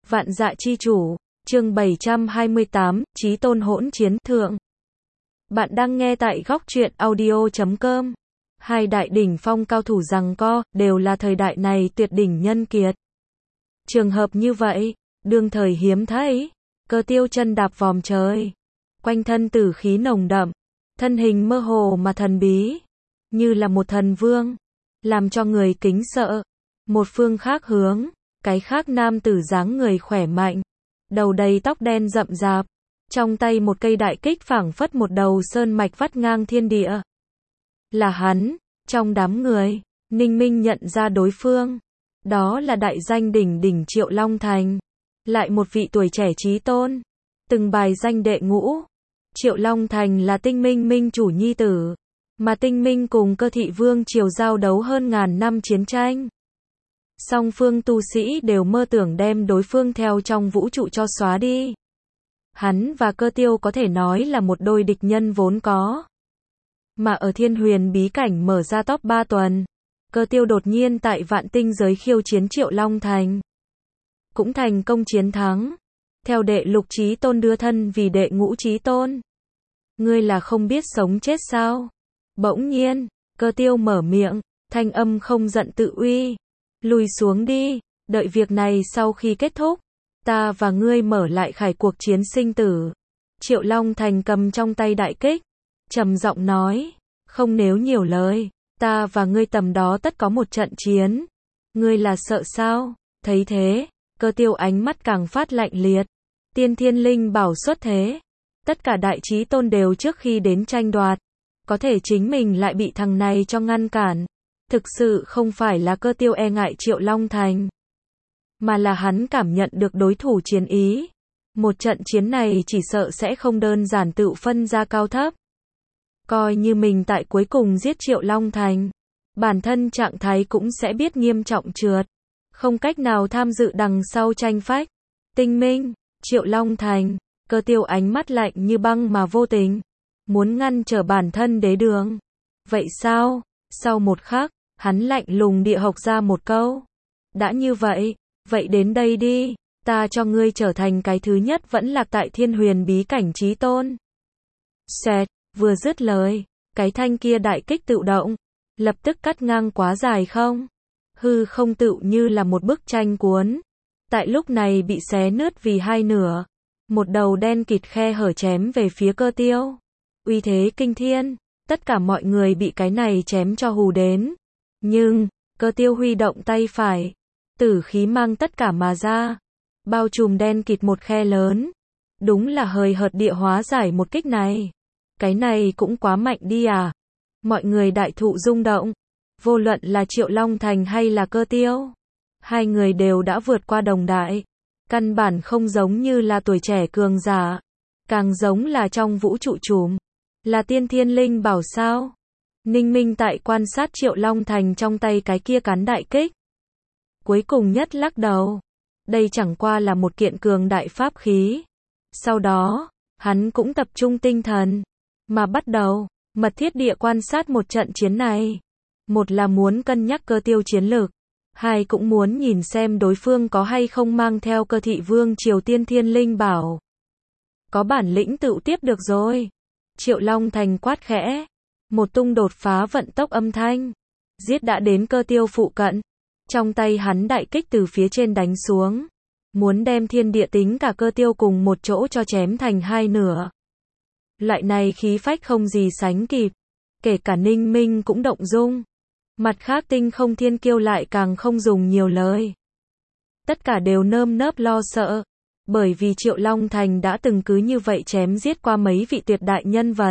Vạn Dạ Chi Chủ, chương 728, Chí Tôn hỗn chiến thượng. Bạn đang nghe tại góc truyện audio.com. Hai đại đỉnh phong cao thủ giằng co, đều là thời đại này tuyệt đỉnh nhân kiệt. Trường hợp như vậy, đương thời hiếm thấy. Cơ Tiêu chân đạp vòm trời, quanh thân tử khí nồng đậm, thân hình mơ hồ mà thần bí, như là một thần vương, làm cho người kính sợ. Một phương khác hướng, cái khác nam tử dáng người khỏe mạnh, đầu đầy tóc đen rậm rạp, trong tay một cây đại kích phảng phất một đầu sơn mạch vắt ngang thiên địa. Là hắn. Trong đám người, Ninh Minh nhận ra đối phương. Đó là đại danh đỉnh đỉnh Triệu Long Thành. Lại một vị tuổi trẻ chí tôn, từng bài danh đệ ngũ. Triệu Long Thành là Tinh Minh minh chủ nhi tử, mà Tinh Minh cùng Cơ Thị Vương triều giao đấu hơn ngàn năm chiến tranh. Song phương tu sĩ đều mơ tưởng đem đối phương theo trong vũ trụ cho xóa đi. Hắn và Cơ Tiêu có thể nói là một đôi địch nhân vốn có. Mà ở Thiên Huyền bí cảnh mở ra top 3 tuần, Cơ Tiêu đột nhiên tại Vạn Tinh giới khiêu chiến Triệu Long Thành, cũng thành công chiến thắng. Theo đệ lục chí tôn đưa thân vì đệ ngũ chí tôn. Ngươi là không biết sống chết sao? Bỗng nhiên, Cơ Tiêu mở miệng, thanh âm không giận tự uy. Lùi xuống đi, đợi việc này sau khi kết thúc, ta và ngươi mở lại khải cuộc chiến sinh tử. Triệu Long Thành cầm trong tay đại kích, trầm giọng nói, không nếu nhiều lời, ta và ngươi tầm đó tất có một trận chiến. Ngươi là sợ sao? Thấy thế, Cơ Tiêu ánh mắt càng phát lạnh liệt. Tiên Thiên Linh bảo xuất thế, tất cả đại chí tôn đều trước khi đến tranh đoạt, có thể chính mình lại bị thằng này cho ngăn cản. Thực sự không phải là Cơ Tiêu e ngại Triệu Long Thành, mà là hắn cảm nhận được đối thủ chiến ý. Một trận chiến này chỉ sợ sẽ không đơn giản tự phân ra cao thấp. Coi như mình tại cuối cùng giết Triệu Long Thành, bản thân trạng thái cũng sẽ biết nghiêm trọng trượt, không cách nào tham dự đằng sau tranh phách. Tinh Minh, Triệu Long Thành, Cơ Tiêu ánh mắt lạnh như băng mà vô tình, muốn ngăn trở bản thân đế đường. Vậy sao? Sau một khắc, hắn lạnh lùng địa hộc ra một câu. Đã như vậy, vậy đến đây đi, ta cho ngươi trở thành cái thứ nhất vẫn lạc tại Thiên Huyền bí cảnh chí tôn. Xẹt, vừa dứt lời, cái thanh kia đại kích tự động, lập tức cắt ngang quá dài không. Hư không tựu như là một bức tranh cuốn. Tại lúc này bị xé nứt vì hai nửa. Một đầu đen kịt khe hở chém về phía Cơ Tiêu. Uy thế kinh thiên, tất cả mọi người bị cái này chém cho hù đến. Nhưng, Cơ Tiêu huy động tay phải, tử khí mang tất cả mà ra, bao trùm đen kịt một khe lớn. Đúng là hời hợt địa hóa giải một kích này. Cái này cũng quá mạnh đi à? Mọi người đại thụ rung động. Vô luận là Triệu Long Thành hay là Cơ Tiêu, hai người đều đã vượt qua đồng đại. Căn bản không giống như là tuổi trẻ cường giả, càng giống là trong vũ trụ trùm. Là tiên thiên linh bảo sao? Ninh Minh tại quan sát Triệu Long Thành trong tay cái kia cán đại kích, cuối cùng nhất lắc đầu. Đây chẳng qua là một kiện cường đại pháp khí. Sau đó, hắn cũng tập trung tinh thần, mà bắt đầu mật thiết địa quan sát một trận chiến này. Một là muốn cân nhắc Cơ Tiêu chiến lược, hai cũng muốn nhìn xem đối phương có hay không mang theo Cơ Thị Vương triều tiên thiên linh bảo. Có bản lĩnh tự tiếp được rồi. Triệu Long Thành quát khẽ, một tung đột phá vận tốc âm thanh, giết đã đến Cơ Tiêu phụ cận. Trong tay hắn đại kích từ phía trên đánh xuống, muốn đem thiên địa tính cả Cơ Tiêu cùng một chỗ cho chém thành hai nửa. Loại này khí phách không gì sánh kịp, kể cả Ninh Minh cũng động dung. Mặt khác Tinh Không Thiên Kiêu lại càng không dùng nhiều lời. Tất cả đều nơm nớp lo sợ, bởi vì Triệu Long Thành đã từng cứ như vậy chém giết qua mấy vị tuyệt đại nhân vật.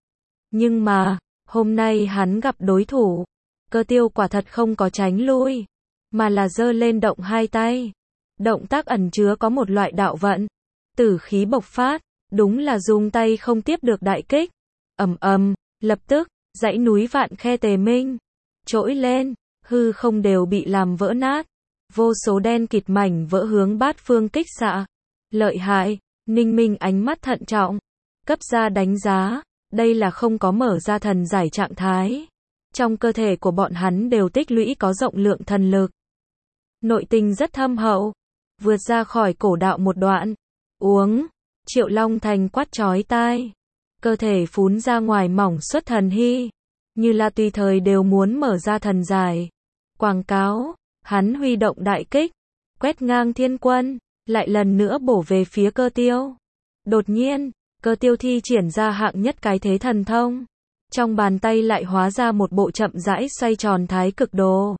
Nhưng mà, hôm nay hắn gặp đối thủ, Cơ Tiêu quả thật không có tránh lui, mà là giơ lên động hai tay. Động tác ẩn chứa có một loại đạo vận, tử khí bộc phát, đúng là dùng tay không tiếp được đại kích. Ầm ầm, lập tức, dãy núi vạn khe tề minh trỗi lên, hư không đều bị làm vỡ nát, vô số đen kịt mảnh vỡ hướng bát phương kích xạ. Lợi hại. Ninh Minh ánh mắt thận trọng, cấp ra đánh giá, đây là không có mở ra thần giải trạng thái. Trong cơ thể của bọn hắn đều tích lũy có rộng lượng thần lực, nội tình rất thâm hậu. vượt ra khỏi cổ đạo một đoạn. Uống, Triệu Long Thành quát chói tai. Cơ thể phún ra ngoài mỏng xuất thần hy, như là tùy thời đều muốn mở ra thần giải. Quảng cáo, hắn huy động đại kích, quét ngang thiên quân, lại lần nữa bổ về phía Cơ Tiêu. Đột nhiên, Cơ Tiêu thi triển ra hạng nhất cái thế thần thông. Trong bàn tay lại hóa ra một bộ chậm rãi xoay tròn thái cực đồ.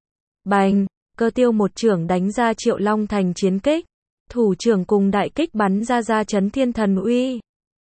Bành, Cơ Tiêu một chưởng đánh ra Triệu Long Thành chiến kích. Thủ trưởng cùng đại kích bắn ra chấn thiên thần uy.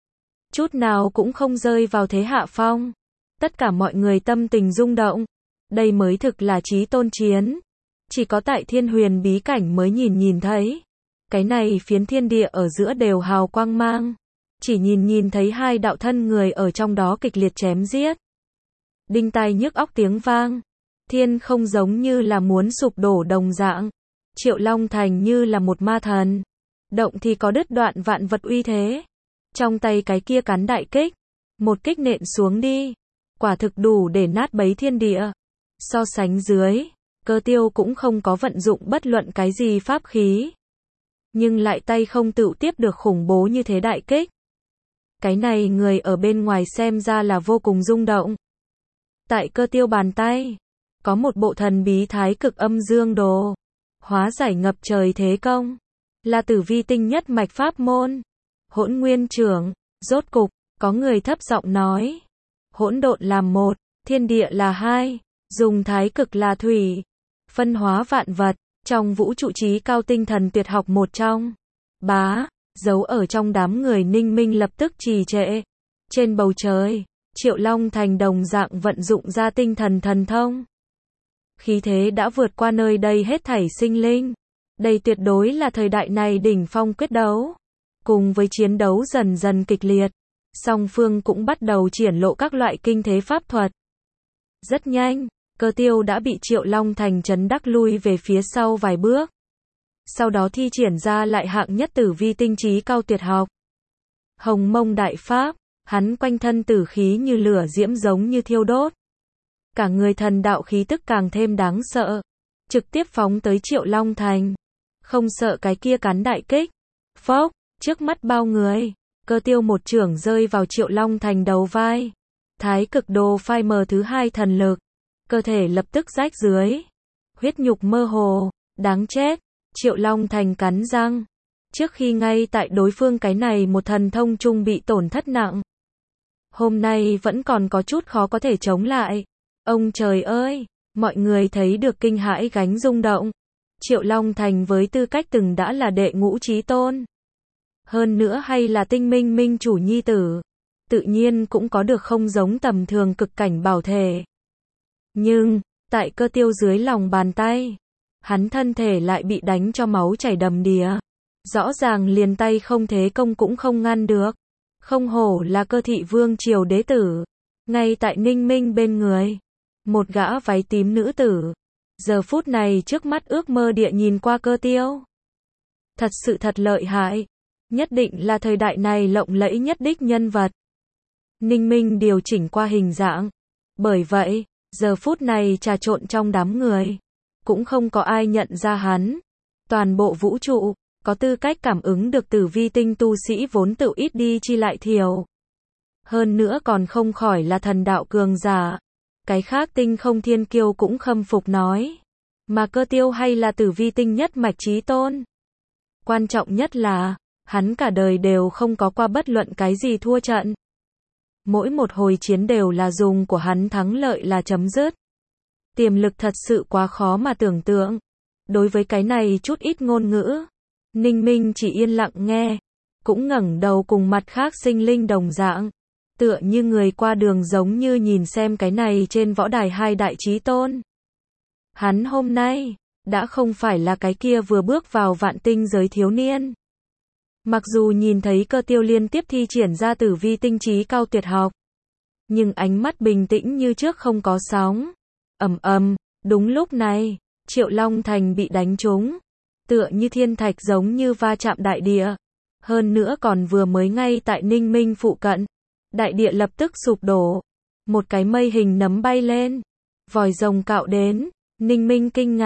Chút nào cũng không rơi vào thế hạ phong. Tất cả mọi người tâm tình rung động. Đây mới thực là chí tôn chiến. Chỉ có tại Thiên Huyền bí cảnh mới nhìn thấy. Cái này phiến thiên địa ở giữa đều hào quang mang. Chỉ nhìn thấy hai đạo thân người ở trong đó kịch liệt chém giết. Đinh tai nhức óc tiếng vang. Thiên không giống như là muốn sụp đổ đồng dạng. Triệu Long Thành như là một ma thần. Động thì có đứt đoạn vạn vật uy thế. Trong tay cái kia cán đại kích. Một kích nện xuống đi. Quả thực đủ để nát bấy thiên địa. So sánh dưới, Cơ Tiêu cũng không có vận dụng bất luận cái gì pháp khí. Nhưng lại tay không tự tiếp được khủng bố như thế đại kích. Cái này người ở bên ngoài xem ra là vô cùng rung động. Tại Cơ Tiêu bàn tay, có một bộ thần bí thái cực âm dương đồ. Hóa giải ngập trời thế công. Là Tử Vi tinh nhất mạch pháp môn. Hỗn nguyên trưởng, rốt cục, có người thấp giọng nói. Hỗn độn làm một, thiên địa là hai, dùng thái cực là thủy. Phân hóa vạn vật, trong vũ trụ trí cao tinh thần tuyệt học một trong. Bá, giấu ở trong đám người Ninh Minh lập tức trì trệ. Trên bầu trời, Triệu Long Thành đồng dạng vận dụng ra tinh thần thần thông. Khí thế đã vượt qua nơi đây hết thảy sinh linh. Đây tuyệt đối là thời đại này đỉnh phong quyết đấu. Cùng với chiến đấu dần dần kịch liệt, song phương cũng bắt đầu triển lộ các loại kinh thế pháp thuật. Rất nhanh, Cơ Tiêu đã bị Triệu Long Thành chấn đắc lui về phía sau vài bước. Sau đó thi triển ra lại hạng nhất Tử Vi tinh trí cao tuyệt học. Hồng Mông Đại Pháp, hắn quanh thân tử khí như lửa diễm giống như thiêu đốt. Cả người thần đạo khí tức càng thêm đáng sợ. Trực tiếp phóng tới Triệu Long Thành. Không sợ cái kia cán đại kích. Phốc, trước mắt bao người. Cơ Tiêu một chưởng rơi vào Triệu Long Thành đầu vai. Thái cực đồ phai mờ thứ hai thần lực. Cơ thể lập tức rách dưới. Huyết nhục mơ hồ. Đáng chết. Triệu Long Thành cắn răng. Trước khi ngay tại đối phương cái này một thần thông chung bị tổn thất nặng. Hôm nay vẫn còn có chút khó có thể chống lại. Ông trời ơi! Mọi người thấy được kinh hãi gánh rung động. Triệu Long Thành với tư cách từng đã là đệ ngũ chí tôn. Hơn nữa hay là tinh minh minh chủ nhi tử. Tự nhiên cũng có được không giống tầm thường cực cảnh bảo thể. Nhưng, tại Cơ Tiêu dưới lòng bàn tay, hắn thân thể lại bị đánh cho máu chảy đầm đìa. Rõ ràng liền tay không thế công cũng không ngăn được. Không hổ là Cơ thị vương triều đế tử. Ngay tại Ninh Minh bên người. Một gã váy tím nữ tử. Giờ phút này trước mắt ước mơ địa nhìn qua Cơ Tiêu. Thật sự thật lợi hại. Nhất định là thời đại này lộng lẫy nhất đích nhân vật. Ninh Minh điều chỉnh qua hình dạng. Bởi vậy, giờ phút này trà trộn trong đám người. Cũng không có ai nhận ra hắn. Toàn bộ vũ trụ, có tư cách cảm ứng được Tử Vi tinh tu sĩ vốn tự ít đi chi lại thiểu. Hơn nữa còn không khỏi là thần đạo cường giả. Cái khác tinh không thiên kiêu cũng khâm phục nói. Mà Cơ Tiêu hay là Tử Vi tinh nhất mạch chí tôn. Quan trọng nhất là, hắn cả đời đều không có qua bất luận cái gì thua trận. Mỗi một hồi chiến đều là dùng của hắn thắng lợi là chấm dứt. Tiềm lực thật sự quá khó mà tưởng tượng. Đối với cái này chút ít ngôn ngữ, Ninh Minh chỉ yên lặng nghe, cũng ngẩng đầu cùng mặt khác sinh linh đồng dạng. Tựa như người qua đường giống như nhìn xem cái này trên võ đài hai đại chí tôn. Hắn hôm nay, đã không phải là cái kia vừa bước vào vạn tinh giới thiếu niên. Mặc dù nhìn thấy Cơ Tiêu liên tiếp thi triển ra Tử Vi tinh trí cao tuyệt học. Nhưng ánh mắt bình tĩnh như trước không có sóng. Ầm ầm, đúng lúc này, Triệu Long Thành bị đánh trúng. Tựa như thiên thạch giống như va chạm đại địa. Hơn nữa còn vừa mới ngay tại Ninh Minh phụ cận. Đại địa lập tức sụp đổ. Một cái mây hình nấm bay lên. Vòi rồng cạo đến. Ninh Minh kinh ngạc.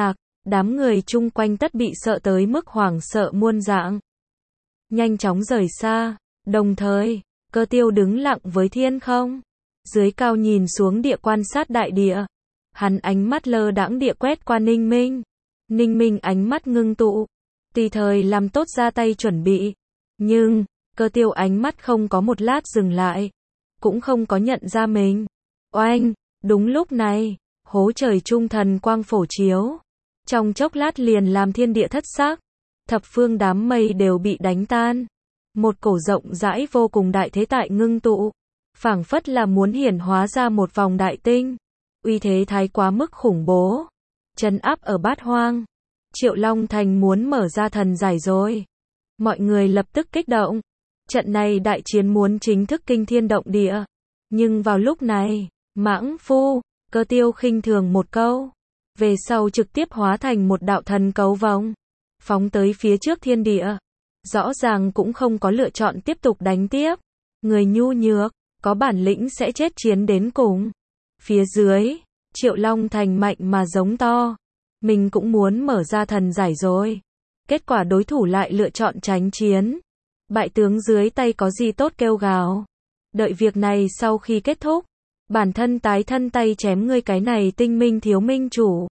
Đám người chung quanh tất bị sợ tới mức hoảng sợ muôn dạng. Nhanh chóng rời xa, đồng thời, Cơ Tiêu đứng lặng với thiên không. Dưới cao nhìn xuống địa quan sát đại địa. Hắn ánh mắt lơ đãng địa quét qua Ninh Minh. Ninh Minh ánh mắt ngưng tụ. Tùy thời làm tốt ra tay chuẩn bị. Nhưng, Cơ Tiêu ánh mắt không có một lát dừng lại. Cũng không có nhận ra mình. Oanh, đúng lúc này, hố trời trung thần quang phổ chiếu. Trong chốc lát liền làm thiên địa thất sắc. Thập phương đám mây đều bị đánh tan. Một cổ rộng rãi vô cùng đại thế tại ngưng tụ. Phảng phất là muốn hiển hóa ra một vòng đại tinh. Uy thế thái quá mức khủng bố. Trấn áp ở bát hoang. Triệu Long Thành muốn mở ra thần giải rồi. Mọi người lập tức kích động. Trận này đại chiến muốn chính thức kinh thiên động địa. Nhưng vào lúc này, mãng phu, Cơ Tiêu khinh thường một câu. Về sau trực tiếp hóa thành một đạo thần cấu vòng. Phóng tới phía trước thiên địa. Rõ ràng cũng không có lựa chọn tiếp tục đánh tiếp. Người nhu nhược, có bản lĩnh sẽ chết chiến đến cùng. Phía dưới, Triệu Long Thành mạnh mà giống to. Mình cũng muốn mở ra thần giải rồi. Kết quả đối thủ lại lựa chọn tránh chiến. Bại tướng dưới tay có gì tốt kêu gào. Đợi việc này sau khi kết thúc, bản thân tái thân tay chém ngươi cái này tinh minh thiếu minh chủ.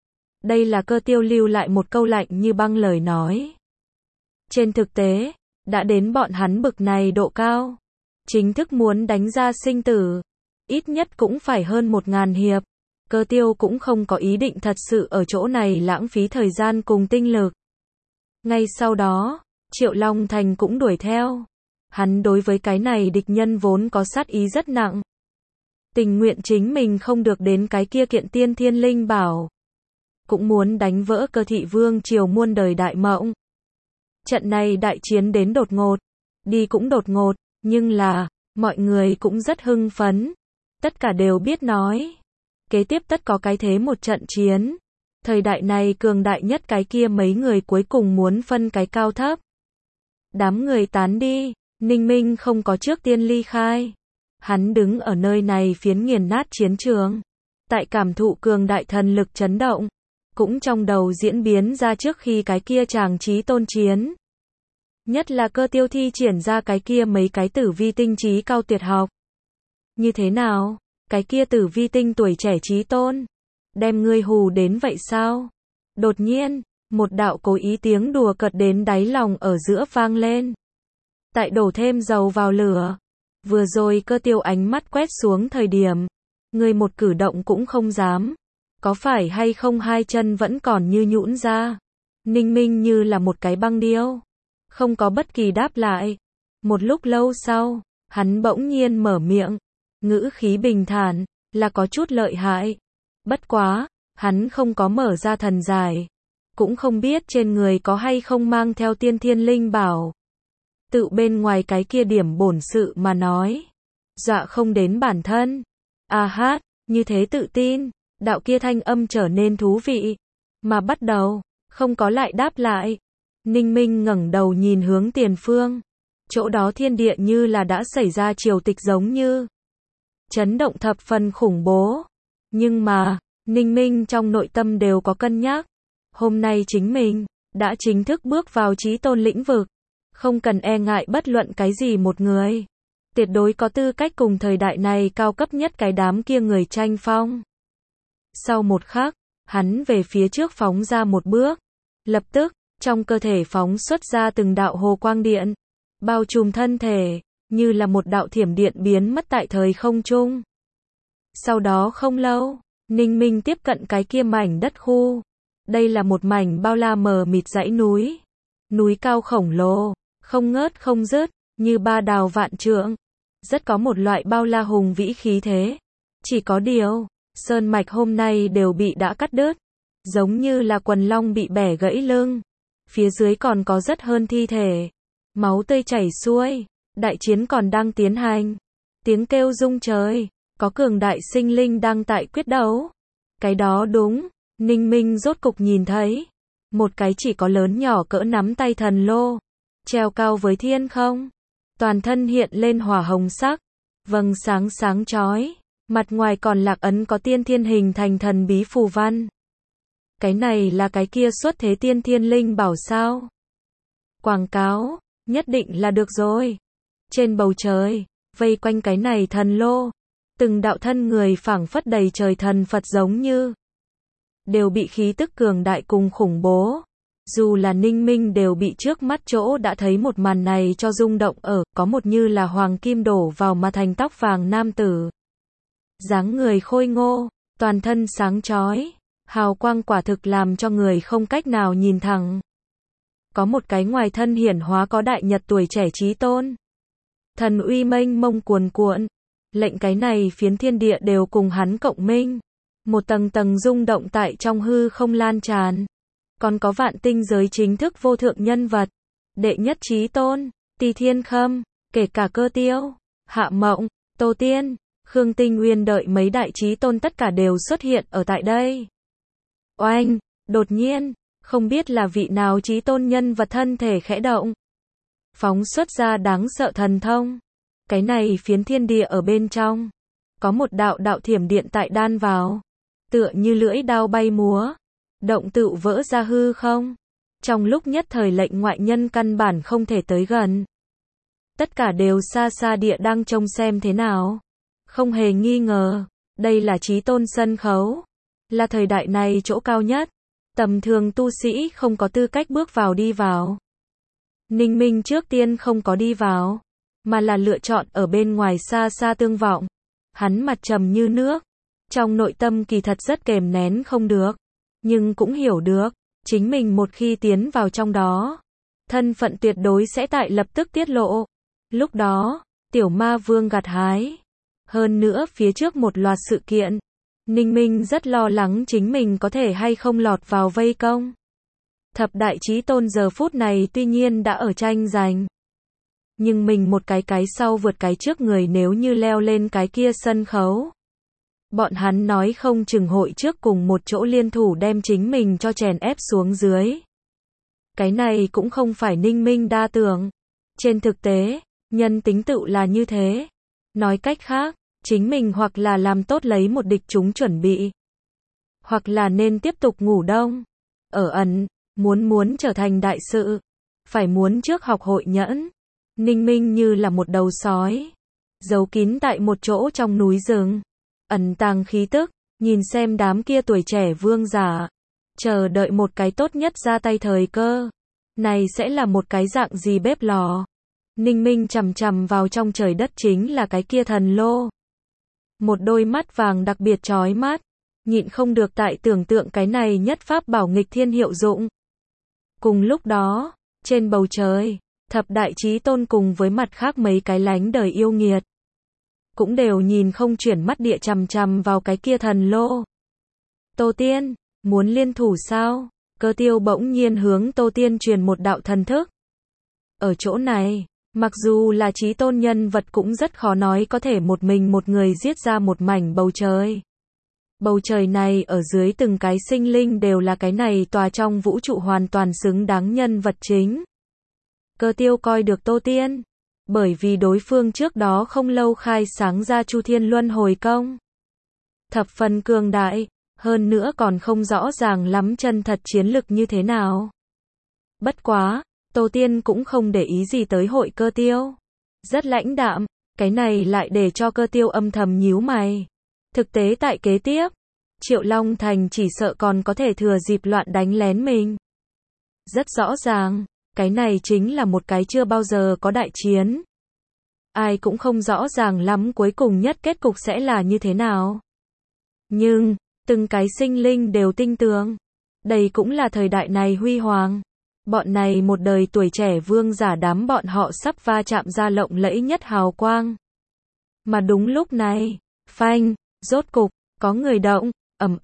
Đây là Cơ Tiêu lưu lại một câu lạnh như băng lời nói. Trên thực tế, đã đến bọn hắn bực này độ cao. Chính thức muốn đánh ra sinh tử. Ít nhất cũng phải hơn 1000 hiệp. Cơ Tiêu cũng không có ý định thật sự ở chỗ này lãng phí thời gian cùng tinh lực. Ngay sau đó, Triệu Long Thành cũng đuổi theo. Hắn đối với cái này địch nhân vốn có sát ý rất nặng. Tình nguyện chính mình không được đến cái kia kiện tiên thiên linh bảo. Cũng muốn đánh vỡ Cơ Thị Vương triều muôn đời đại mộng. Trận này đại chiến đến đột ngột. Đi cũng đột ngột, nhưng là, mọi người cũng rất hưng phấn. Tất cả đều biết nói. Kế tiếp tất có cái thế một trận chiến. Thời đại này cường đại nhất cái kia mấy người cuối cùng muốn phân cái cao thấp. Đám người tán đi, Ninh Minh không có trước tiên ly khai. Hắn đứng ở nơi này phiến nghiền nát chiến trường. Tại cảm thụ cường đại thần lực chấn động. Cũng trong đầu diễn biến ra trước khi cái kia chàng chí tôn chiến. Nhất là Cơ Tiêu thi triển ra cái kia mấy cái tử vi tinh trí cao tuyệt học. Như thế nào? Cái kia tử vi tinh tuổi trẻ chí tôn. Đem ngươi hù đến vậy sao? Đột nhiên, một đạo cố ý tiếng đùa cợt đến đáy lòng ở giữa vang lên. Tại đổ thêm dầu vào lửa. Vừa rồi Cơ Tiêu ánh mắt quét xuống thời điểm. Ngươi một cử động cũng không dám. Có phải hay không hai chân vẫn còn như nhũn ra. Ninh Minh như là một cái băng điêu. Không có bất kỳ đáp lại. Một lúc lâu sau, hắn bỗng nhiên mở miệng. Ngữ khí bình thản, là có chút lợi hại. Bất quá, hắn không có mở ra thần giải. Cũng không biết trên người có hay không mang theo tiên thiên linh bảo. Tự bên ngoài cái kia điểm bổn sự mà nói. Dọa không đến bản thân. À hát, như thế tự tin. Đạo kia thanh âm trở nên thú vị. Mà bắt đầu, không có lại đáp lại. Ninh Minh ngẩng đầu nhìn hướng tiền phương. Chỗ đó thiên địa như là đã xảy ra triều tịch giống như. Chấn động thập phần khủng bố. Nhưng mà, Ninh Minh trong nội tâm đều có cân nhắc. Hôm nay chính mình, đã chính thức bước vào chí tôn lĩnh vực. Không cần e ngại bất luận cái gì một người. Tuyệt đối có tư cách cùng thời đại này cao cấp nhất cái đám kia người tranh phong. Sau một khắc, hắn về phía trước phóng ra một bước. Lập tức, trong cơ thể phóng xuất ra từng đạo hồ quang điện. Bao trùm thân thể, như là một đạo thiểm điện biến mất tại thời không trung. Sau đó không lâu, Ninh Minh tiếp cận cái kia mảnh đất khu. Đây là một mảnh bao la mờ mịt dãy núi. Núi cao khổng lồ, không ngớt không dứt, như ba đào vạn trượng. Rất có một loại bao la hùng vĩ khí thế. Chỉ có điều, sơn mạch hôm nay đều bị đã cắt đứt. Giống như là quần long bị bẻ gãy lưng. Phía dưới còn có rất hơn thi thể. Máu tươi chảy xuôi. Đại chiến còn đang tiến hành. Tiếng kêu rung trời. Có cường đại sinh linh đang tại quyết đấu. Cái đó đúng. Ninh Minh rốt cục nhìn thấy. Một cái chỉ có lớn nhỏ cỡ nắm tay thần lô. Treo cao với thiên không. Toàn thân hiện lên hỏa hồng sắc. Vầng sáng sáng chói. Mặt ngoài còn lạc ấn có tiên thiên hình thành thần bí phù văn. Cái này là cái kia xuất thế tiên thiên linh bảo sao? Quảng cáo, nhất định là được rồi. Trên bầu trời, vây quanh cái này thần lô, từng đạo thân người phảng phất đầy trời thần Phật giống như đều bị khí tức cường đại cùng khủng bố. Dù là Ninh Minh đều bị trước mắt chỗ đã thấy một màn này cho rung động ở, có một như là hoàng kim đổ vào mà thành tóc vàng nam tử. Dáng người khôi ngô, toàn thân sáng chói, hào quang quả thực làm cho người không cách nào nhìn thẳng. Có một cái ngoài thân hiển hóa có đại nhật tuổi trẻ chí tôn. Thần uy mênh mông cuồn cuộn, lệnh cái này phiến thiên địa đều cùng hắn cộng minh. Một tầng tầng rung động tại trong hư không lan tràn. Còn có vạn tinh giới chính thức vô thượng nhân vật. Đệ nhất chí tôn, Tỳ Thiên Khâm, kể cả Cơ Tiêu, Hạ Mộng, Tô Tiên, Khương Tinh Nguyên đợi mấy đại chí tôn tất cả đều xuất hiện ở tại đây. Oanh, đột nhiên, không biết là vị nào chí tôn nhân vật thân thể khẽ động. Phóng xuất ra đáng sợ thần thông. Cái này phiến thiên địa ở bên trong. Có một đạo đạo thiểm điện tại đan vào. Tựa như lưỡi đao bay múa. Động tựu vỡ ra hư không. Trong lúc nhất thời lệnh ngoại nhân căn bản không thể tới gần. Tất cả đều xa xa địa đang trông xem thế nào. Không hề nghi ngờ. Đây là chí tôn sân khấu. Là thời đại này chỗ cao nhất. Tầm thường tu sĩ không có tư cách bước vào đi vào. Ninh Minh trước tiên không có đi vào. Mà là lựa chọn ở bên ngoài xa xa tương vọng. Hắn mặt trầm như nước. Trong nội tâm kỳ thật rất kềm nén không được. Nhưng cũng hiểu được. Chính mình một khi tiến vào trong đó. Thân phận tuyệt đối sẽ tại lập tức tiết lộ. Lúc đó, tiểu ma vương gặt hái. Hơn nữa phía trước một loạt sự kiện. Ninh Minh rất lo lắng chính mình có thể hay không lọt vào vây công. Thập đại chí tôn giờ phút này tuy nhiên đã ở tranh giành. Nhưng mình một cái sau vượt cái trước người nếu như leo lên cái kia sân khấu. Bọn hắn nói không chừng hội trước cùng một chỗ liên thủ đem chính mình cho chèn ép xuống dưới. Cái này cũng không phải Ninh Minh đa tưởng. Trên thực tế, nhân tính tựu là như thế. Nói cách khác, chính mình hoặc là làm tốt lấy một địch chúng chuẩn bị. Hoặc là nên tiếp tục ngủ đông. Ở ẩn, muốn trở thành đại sự. Phải muốn trước học hội nhẫn. Ninh Minh như là một đầu sói. Giấu kín tại một chỗ trong núi rừng. Ẩn tàng khí tức, nhìn xem đám kia tuổi trẻ vương giả. Chờ đợi một cái tốt nhất ra tay thời cơ. Này sẽ là một cái dạng gì bếp lò. Ninh Minh chằm chằm vào trong trời đất chính là cái kia thần lô. Một đôi mắt vàng đặc biệt chói mắt. Nhịn không được tại tưởng tượng cái này nhất pháp bảo nghịch thiên hiệu dụng. Cùng lúc đó, trên bầu trời, thập đại chí tôn cùng với mặt khác mấy cái lánh đời yêu nghiệt. Cũng đều nhìn không chuyển mắt địa chằm chằm vào cái kia thần lô. Tô Tiên, muốn liên thủ sao? Cơ Tiêu bỗng nhiên hướng Tô Tiên truyền một đạo thần thức. Ở chỗ này, mặc dù là chí tôn nhân vật cũng rất khó nói có thể một mình một người giết ra một mảnh bầu trời. Bầu trời này ở dưới từng cái sinh linh đều là cái này tòa trong vũ trụ hoàn toàn xứng đáng nhân vật chính. Cơ Tiêu coi được Tô Tiên. Bởi vì đối phương trước đó không lâu khai sáng ra Chu Thiên Luân Hồi Công. Thập phần cường đại, hơn nữa còn không rõ ràng lắm chân thật chiến lực như thế nào. Bất quá, Tô Tiên cũng không để ý gì tới hội Cơ Tiêu. Rất lãnh đạm, cái này lại để cho Cơ Tiêu âm thầm nhíu mày. Thực tế tại kế tiếp, Triệu Long Thành chỉ sợ còn có thể thừa dịp loạn đánh lén mình. Rất rõ ràng. Cái này chính là một cái chưa bao giờ có đại chiến. Ai cũng không rõ ràng lắm cuối cùng nhất kết cục sẽ là như thế nào. Nhưng, từng cái sinh linh đều tinh tường. Đây cũng là thời đại này huy hoàng. Bọn này một đời tuổi trẻ vương giả đám bọn họ sắp va chạm ra lộng lẫy nhất hào quang. Mà đúng lúc này, phanh, rốt cục, có người động,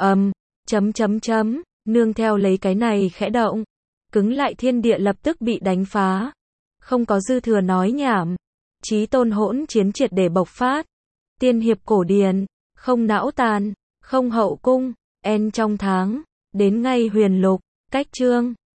nương theo lấy cái này khẽ động. Cứng lại thiên địa lập tức bị đánh phá. Không có dư thừa nói nhảm. Chí tôn hỗn chiến triệt để bộc phát. Tiên hiệp cổ điển, không não tàn, không hậu cung, en trong tháng, đến ngay huyền lục, cách chương.